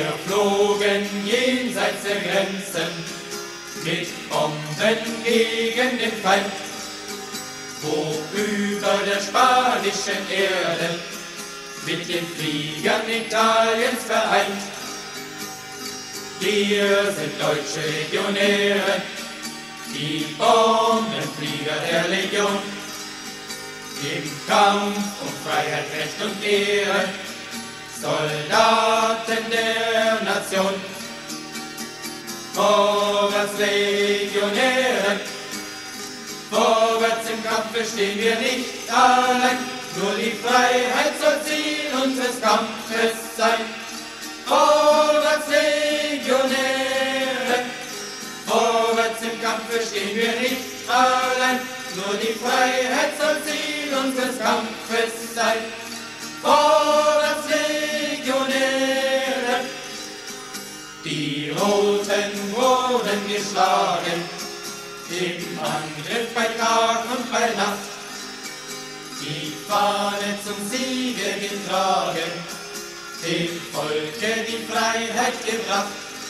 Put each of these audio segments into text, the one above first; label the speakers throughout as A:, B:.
A: Wir flogen jenseits der Grenzen mit Bomben gegen den Feind, hoch über der spanischen Erde, mit den Fliegern Italiens vereint. Wir sind deutsche Legionäre, die Bombenflieger der Legion. Im Kampf um Freiheit, Recht und Ehre, Soldaten der Nation. Vorwärts Legionäre, vorwärts im Kampfe stehen wir nicht allein, nur die Freiheit soll Ziel unseres Kampfes sein. Vorwärts Legionäre, vorwärts im Kampfe stehen wir nicht allein, nur die Freiheit soll Ziel unseres Kampfes sein. Vorwärts Legionäre, die Roten wurden geschlagen, im Angriff bei Tag und bei Nacht, die Fahne zum Siege getragen, dem Volke die Freiheit gebracht.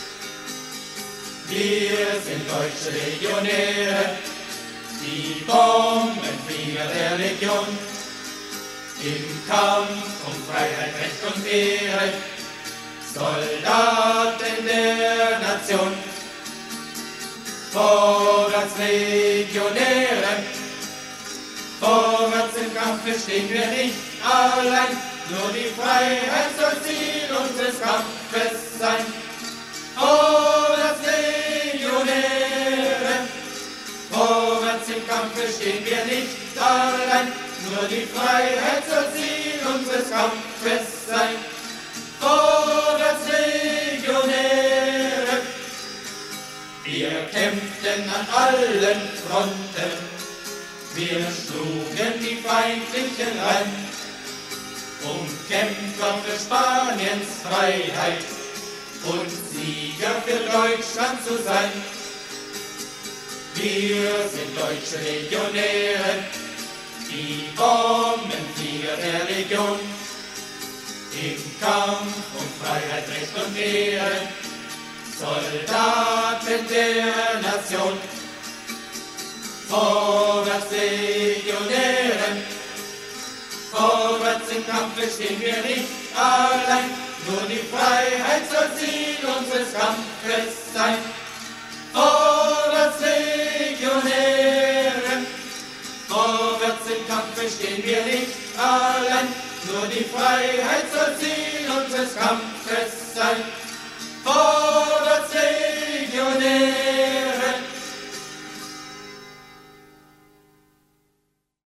A: Wir sind deutsche Legionäre, die Bombenflieger der Legion. Im Kampf um Freiheit, Recht und Ehre, Soldaten der Nation. Vorwärts Legionäre, vorwärts im Kampfe stehen wir nicht allein, nur die Freiheit soll Ziel unseres Kampfes sein. Vorwärts Legionäre, vorwärts im Kampfe stehen wir nicht allein, nur die Freiheit soll Ziel unseres Kampfes sein. Vorwärts Legionäre, wir kämpften an allen Fronten, wir schlugen die Feindlichen rein, um Kämpfer für Spaniens Freiheit und Sieger für Deutschland zu sein. Wir sind deutsche Legionäre, die Bombenflieger der Legion. Im Kampf um Freiheit, Recht und Ehre, Soldaten der Nation. Vorwärts Legionäre, vorwärts im Kampfe stehen wir nicht allein, nur die Freiheit soll Ziel unseres Kampfes sein. Vorwärts Legionäre, vorwärts im Kampfe stehen wir nicht allein, nur die Freiheit soll Ziel unseres Kampfes sein.